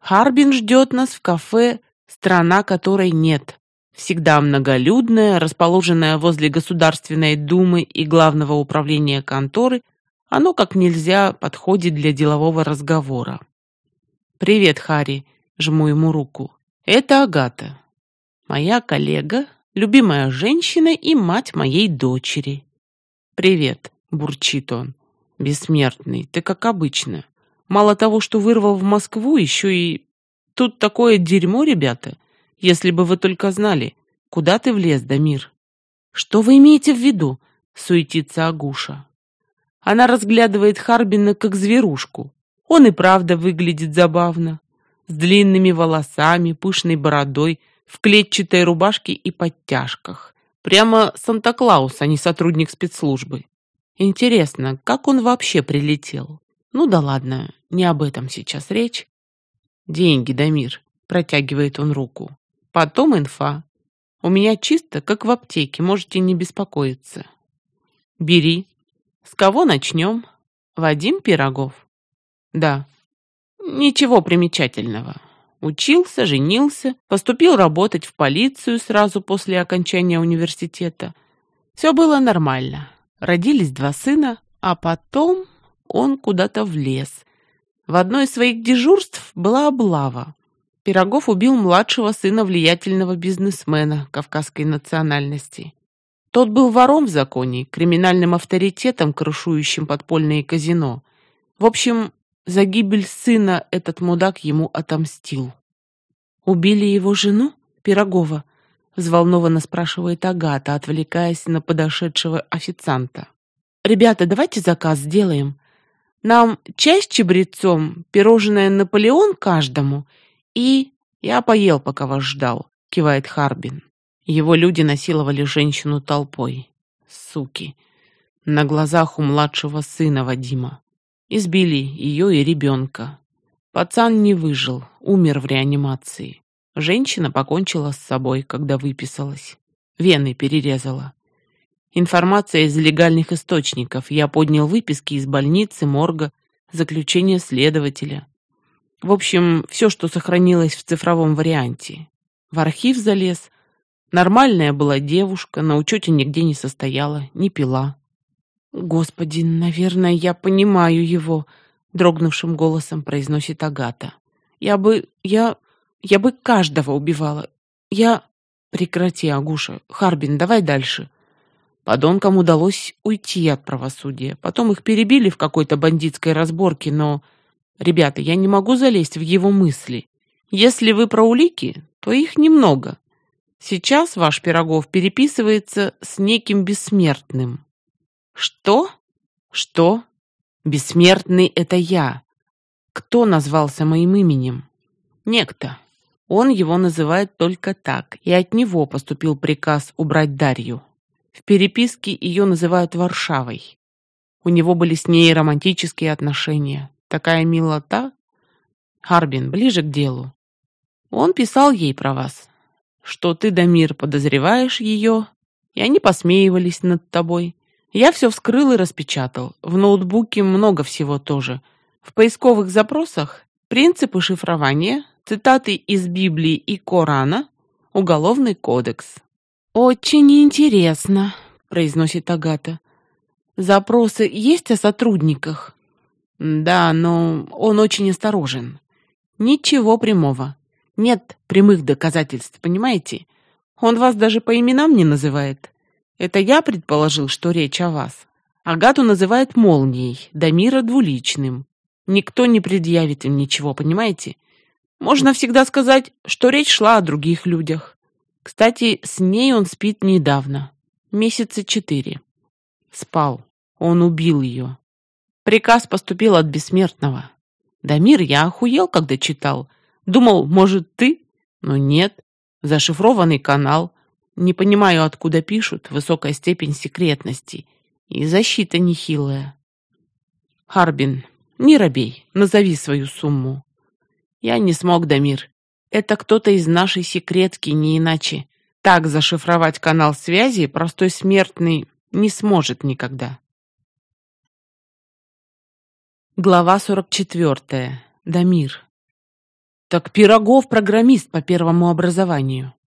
Харбин ждет нас в кафе «Страна, которой нет». Всегда многолюдное, расположенное возле Государственной Думы и Главного управления конторы, оно как нельзя подходит для делового разговора. «Привет, Харри», — жму ему руку. «Это Агата, моя коллега, любимая женщина и мать моей дочери». «Привет», — бурчит он. «Бессмертный, ты как обычно. Мало того, что вырвал в Москву, еще и... Тут такое дерьмо, ребята. Если бы вы только знали, куда ты влез, Дамир». «Что вы имеете в виду?» — суетится Агуша. Она разглядывает Харбина как зверушку. Он и правда выглядит забавно. С длинными волосами, пышной бородой, в клетчатой рубашке и подтяжках. Прямо Санта-Клаус, а не сотрудник спецслужбы. Интересно, как он вообще прилетел? Ну да ладно, не об этом сейчас речь. «Деньги, Дамир», — протягивает он руку. «Потом инфа. У меня чисто, как в аптеке, можете не беспокоиться». «Бери. С кого начнем? Вадим Пирогов?» «Да». «Ничего примечательного. Учился, женился, поступил работать в полицию сразу после окончания университета. Все было нормально. Родились 2 сына, а потом он куда-то влез. В одно из своих дежурств была облава. Пирогов убил младшего сына влиятельного бизнесмена кавказской национальности. Тот был вором в законе, криминальным авторитетом, крышующим подпольные казино. В общем, за гибель сына этот мудак ему отомстил». «Убили его жену, Пирогова?» — взволнованно спрашивает Агата, отвлекаясь на подошедшего официанта. «Ребята, давайте заказ сделаем. Нам чай с чабрецом, пирожное «Наполеон» каждому и...» «Я поел, пока вас ждал», — кивает Харбин. Его люди насиловали женщину толпой. Суки. На глазах у младшего сына Вадима. Избили ее и ребенка. Пацан не выжил, умер в реанимации. Женщина покончила с собой, когда выписалась. Вены перерезала. Информация из легальных источников. Я поднял выписки из больницы, морга, заключение следователя. В общем, все, что сохранилось в цифровом варианте. В архив залез. Нормальная была девушка, на учете нигде не состояла, не пила. «Господи, наверное, я понимаю его», — дрогнувшим голосом произносит Агата. Я бы каждого убивала. Прекрати, Агуша. Харбин, давай дальше». Подонкам удалось уйти от правосудия. Потом их перебили в какой-то бандитской разборке, но... Ребята, я не могу залезть в его мысли. Если вы про улики, то их немного. Сейчас ваш Пирогов переписывается с неким бессмертным. Что? Что? Бессмертный — это я. Кто назвался моим именем? Некто. Он его называет только так, и от него поступил приказ убрать Дарью. В переписке ее называют Варшавой. У него были с ней романтические отношения. Такая милота. Харбин, ближе к делу. Он писал ей про вас, что ты, Дамир, подозреваешь ее, и они посмеивались над тобой. Я все вскрыл и распечатал. В ноутбуке много всего тоже. В поисковых запросах принципы шифрования, цитаты из Библии и Корана, Уголовный кодекс. «Очень интересно», — произносит Агата. «Запросы есть о сотрудниках?» «Да, но он очень осторожен. Ничего прямого. Нет прямых доказательств, понимаете? Он вас даже по именам не называет. Это я предположил, что речь о вас. Агату называют Молнией, Дамира двуличным. Никто не предъявит им ничего, понимаете? Можно всегда сказать, что речь шла о других людях. Кстати, с ней он спит недавно. 4 месяца. Спал. Он убил ее. Приказ поступил от бессмертного. Дамир, я охуел, когда читал. Думал, может, ты? Но нет. Зашифрованный канал. Не понимаю, откуда пишут. Высокая степень секретности. И защита нехилая. Харбин, не робей. Назови свою сумму. Я не смог, Дамир. Это кто-то из нашей секретки, не иначе. Так зашифровать канал связи простой смертный не сможет никогда. Глава 44. Дамир. Так Пирогов программист по первому образованию.